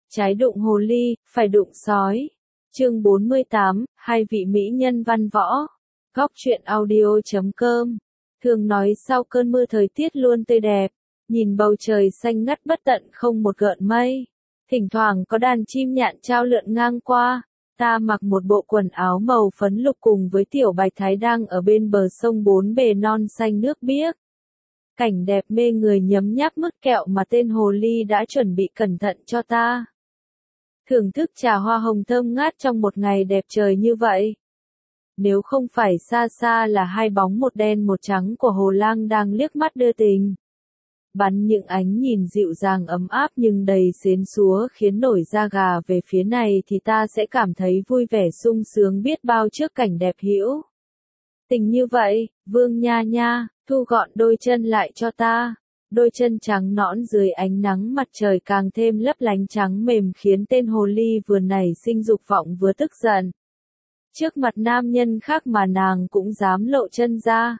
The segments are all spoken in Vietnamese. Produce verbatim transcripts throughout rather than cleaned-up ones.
Trái đụng hồ ly, phải đụng sói. Chương bốn mươi tám, hai vị mỹ nhân văn võ. Góc truyện audio chấm com. Thường nói sau cơn mưa thời tiết luôn tươi đẹp, nhìn bầu trời xanh ngắt bất tận không một gợn mây. Thỉnh thoảng có đàn chim nhạn trao lượn ngang qua, ta mặc một bộ quần áo màu phấn lục cùng với tiểu bạch thái đang ở bên bờ sông bốn bề non xanh nước biếc. Cảnh đẹp mê người nhấm nháp mứt kẹo mà tên hồ ly đã chuẩn bị cẩn thận cho ta. Thưởng thức trà hoa hồng thơm ngát trong một ngày đẹp trời như vậy. Nếu không phải xa xa là hai bóng một đen một trắng của hồ lang đang liếc mắt đưa tình. Bắn những ánh nhìn dịu dàng ấm áp nhưng đầy xến xúa khiến nổi da gà về phía này thì ta sẽ cảm thấy vui vẻ sung sướng biết bao trước cảnh đẹp hữu tình như vậy. Vương nha nha, thu gọn đôi chân lại cho ta. Đôi chân trắng nõn dưới ánh nắng mặt trời càng thêm lấp lánh trắng mềm khiến tên hồ ly vừa nảy sinh dục vọng vừa tức giận. Trước mặt nam nhân khác mà nàng cũng dám lộ chân ra.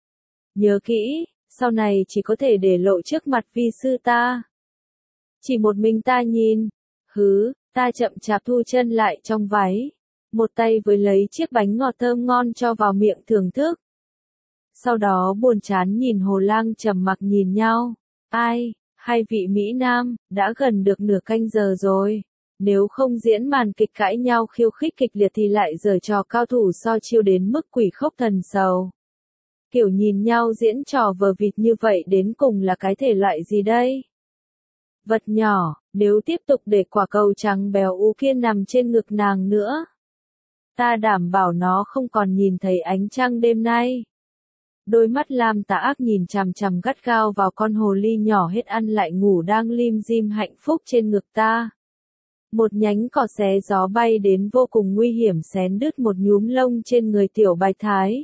Nhớ kỹ, sau này chỉ có thể để lộ trước mặt vi sư ta. Chỉ một mình ta nhìn. Hứ, ta chậm chạp thu chân lại trong váy. Một tay với lấy chiếc bánh ngọt thơm ngon cho vào miệng thưởng thức. Sau đó buồn chán nhìn hồ lang trầm mặc nhìn nhau. Ai, hai vị Mỹ Nam, đã gần được nửa canh giờ rồi. Nếu không diễn màn kịch cãi nhau khiêu khích kịch liệt thì lại giở trò cao thủ so chiêu đến mức quỷ khóc thần sầu. Kiểu nhìn nhau diễn trò vờ vịt như vậy đến cùng là cái thể loại gì đây? Vật nhỏ, nếu tiếp tục để quả cầu trắng béo ú kia nằm trên ngực nàng nữa, ta đảm bảo nó không còn nhìn thấy ánh trăng đêm nay. Đôi mắt lam tà ác nhìn chằm chằm gắt gao vào con hồ ly nhỏ hết ăn lại ngủ đang lim dim hạnh phúc trên ngực ta. Một nhánh cỏ xé gió bay đến vô cùng nguy hiểm xén đứt một nhúm lông trên người tiểu bạch thái.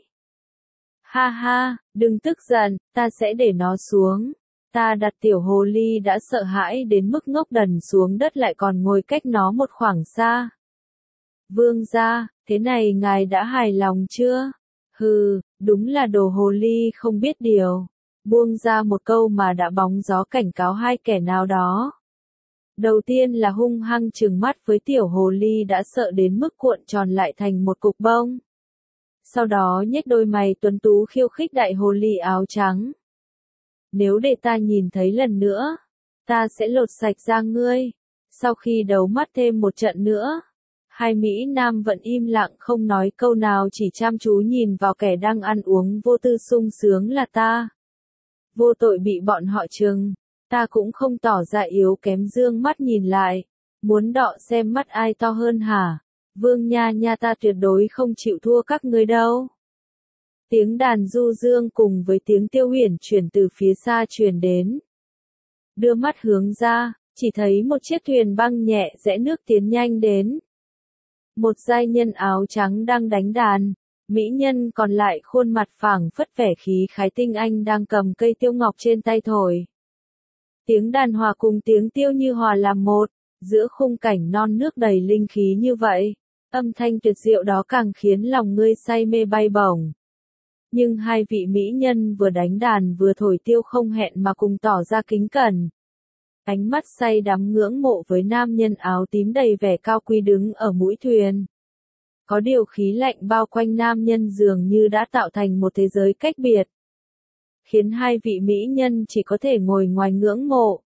Ha ha, đừng tức giận, ta sẽ để nó xuống. Ta đặt tiểu hồ ly đã sợ hãi đến mức ngốc đần xuống đất lại còn ngồi cách nó một khoảng xa. Vương gia, thế này ngài đã hài lòng chưa? Hừ, đúng là đồ hồ ly không biết điều. Buông ra một câu mà đã bóng gió cảnh cáo hai kẻ nào đó. Đầu tiên là hung hăng trừng mắt với tiểu hồ ly đã sợ đến mức cuộn tròn lại thành một cục bông. Sau đó nhếch đôi mày tuấn tú khiêu khích đại hồ ly áo trắng. Nếu để ta nhìn thấy lần nữa, ta sẽ lột sạch da ngươi. Sau khi đấu mắt thêm một trận nữa, hai Mỹ Nam vẫn im lặng không nói câu nào chỉ chăm chú nhìn vào kẻ đang ăn uống vô tư sung sướng là ta. Vô tội bị bọn họ trừng, ta cũng không tỏ ra yếu kém dương mắt nhìn lại. Muốn đọ xem mắt ai to hơn hả? Vương nha nha ta tuyệt đối không chịu thua các ngươi đâu. Tiếng đàn du dương cùng với tiếng tiêu huyền chuyển từ phía xa truyền đến. Đưa mắt hướng ra, chỉ thấy một chiếc thuyền băng nhẹ rẽ nước tiến nhanh đến. Một giai nhân áo trắng đang đánh đàn, mỹ nhân còn lại khuôn mặt phảng phất vẻ khí khái tinh anh đang cầm cây tiêu ngọc trên tay thổi. Tiếng đàn hòa cùng tiếng tiêu như hòa làm một, giữa khung cảnh non nước đầy linh khí như vậy, âm thanh tuyệt diệu đó càng khiến lòng ngươi say mê bay bổng. Nhưng hai vị mỹ nhân vừa đánh đàn vừa thổi tiêu không hẹn mà cùng tỏ ra kính cẩn. Ánh mắt say đắm ngưỡng mộ với nam nhân áo tím đầy vẻ cao quý đứng ở mũi thuyền. Có điều khí lạnh bao quanh nam nhân dường như đã tạo thành một thế giới cách biệt, khiến hai vị mỹ nhân chỉ có thể ngồi ngoài ngưỡng mộ.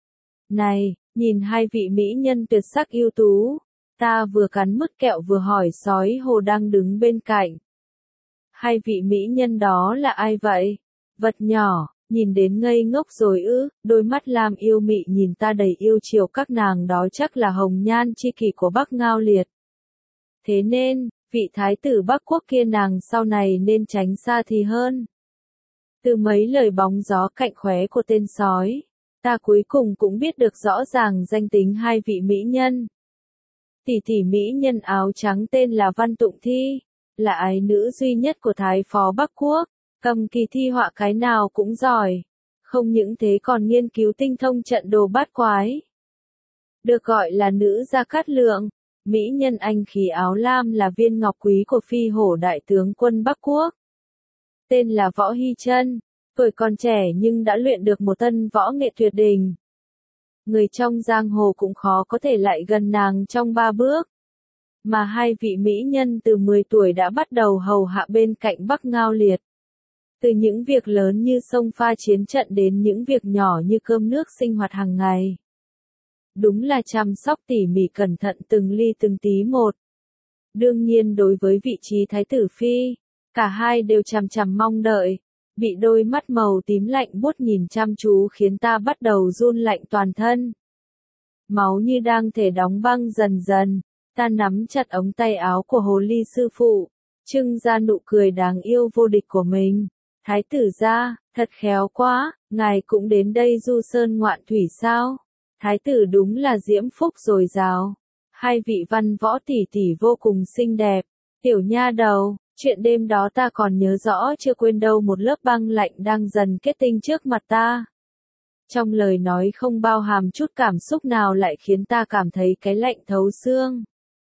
Này, nhìn hai vị mỹ nhân tuyệt sắc ưu tú, ta vừa cắn mứt kẹo vừa hỏi sói hồ đang đứng bên cạnh. Hai vị mỹ nhân đó là ai vậy? Vật nhỏ. Nhìn đến ngây ngốc rồi ư, đôi mắt lam yêu mị nhìn ta đầy yêu chiều các nàng đó chắc là hồng nhan chi kỷ của Bắc Ngao Liệt. Thế nên, vị thái tử Bắc Quốc kia nàng sau này nên tránh xa thì hơn. Từ mấy lời bóng gió cạnh khóe của tên sói, ta cuối cùng cũng biết được rõ ràng danh tính hai vị mỹ nhân. Tỷ tỷ mỹ nhân áo trắng tên là Văn Tụng Thi, là ái nữ duy nhất của thái phó Bắc Quốc. Cầm kỳ thi họa cái nào cũng giỏi. Không những thế còn nghiên cứu tinh thông trận đồ bát quái. Được gọi là nữ Gia Cát Lượng, mỹ nhân anh khí áo lam là viên ngọc quý của phi hổ đại tướng quân Bắc Quốc. Tên là Võ Hy Chân, tuổi còn trẻ nhưng đã luyện được một thân võ nghệ tuyệt đỉnh. người trong giang hồ cũng khó có thể lại gần nàng trong ba bước. Mà hai vị mỹ nhân từ mười tuổi đã bắt đầu hầu hạ bên cạnh Bắc Ngao Liệt. Từ những việc lớn như xông pha chiến trận đến những việc nhỏ như cơm nước sinh hoạt hàng ngày. Đúng là chăm sóc tỉ mỉ cẩn thận từng ly từng tí một. Đương nhiên đối với vị trí thái tử phi, cả hai đều chằm chằm mong đợi, bị đôi mắt màu tím lạnh buốt nhìn chăm chú khiến ta bắt đầu run lạnh toàn thân. Máu như đang thể đóng băng dần dần, ta nắm chặt ống tay áo của hồ ly sư phụ, trưng ra nụ cười đáng yêu vô địch của mình. Thái tử gia, thật khéo quá, ngài cũng đến đây du sơn ngoạn thủy sao? Thái tử đúng là diễm phúc dồi dào. Hai vị văn võ tỷ tỷ vô cùng xinh đẹp. Tiểu nha đầu, chuyện đêm đó ta còn nhớ rõ chưa quên đâu, một lớp băng lạnh đang dần kết tinh trước mặt ta. Trong lời nói không bao hàm chút cảm xúc nào lại khiến ta cảm thấy cái lạnh thấu xương.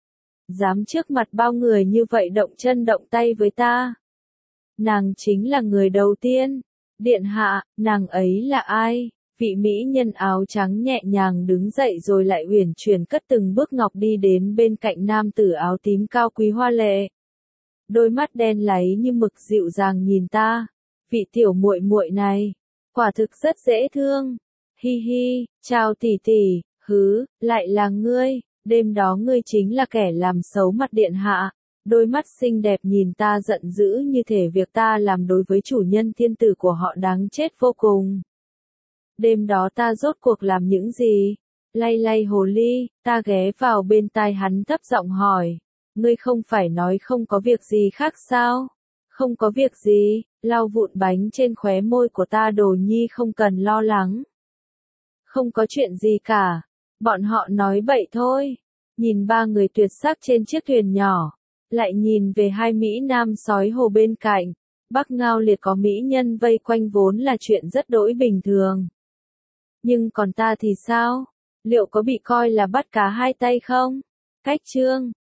Dám trước mặt bao người như vậy động chân động tay với ta. Nàng chính là người đầu tiên. Điện hạ, nàng ấy là ai? Vị mỹ nhân áo trắng nhẹ nhàng đứng dậy rồi lại uyển chuyển cất từng bước ngọc đi đến bên cạnh nam tử áo tím cao quý hoa lệ. Đôi mắt đen láy như mực dịu dàng nhìn ta. Vị tiểu muội muội này, quả thực rất dễ thương. Hi hi, chào tỷ tỷ, hứ, lại là ngươi, đêm đó ngươi chính là kẻ làm xấu mặt điện hạ. Đôi mắt xinh đẹp nhìn ta giận dữ như thể việc ta làm đối với chủ nhân thiên tử của họ đáng chết vô cùng. Đêm đó ta rốt cuộc làm những gì? Lay lay hồ ly, ta ghé vào bên tai hắn thấp giọng hỏi. Ngươi không phải nói không có việc gì khác sao? Không có việc gì, lau vụn bánh trên khóe môi của ta, đồ nhi không cần lo lắng. Không có chuyện gì cả, bọn họ nói bậy thôi. Nhìn ba người tuyệt sắc trên chiếc thuyền nhỏ, lại nhìn về hai mỹ nam sói hồ bên cạnh. Bắc Ngao Liệt có mỹ nhân vây quanh vốn là chuyện rất đỗi bình thường. Nhưng còn ta thì sao? Liệu có bị coi là bắt cá hai tay không? Cách chương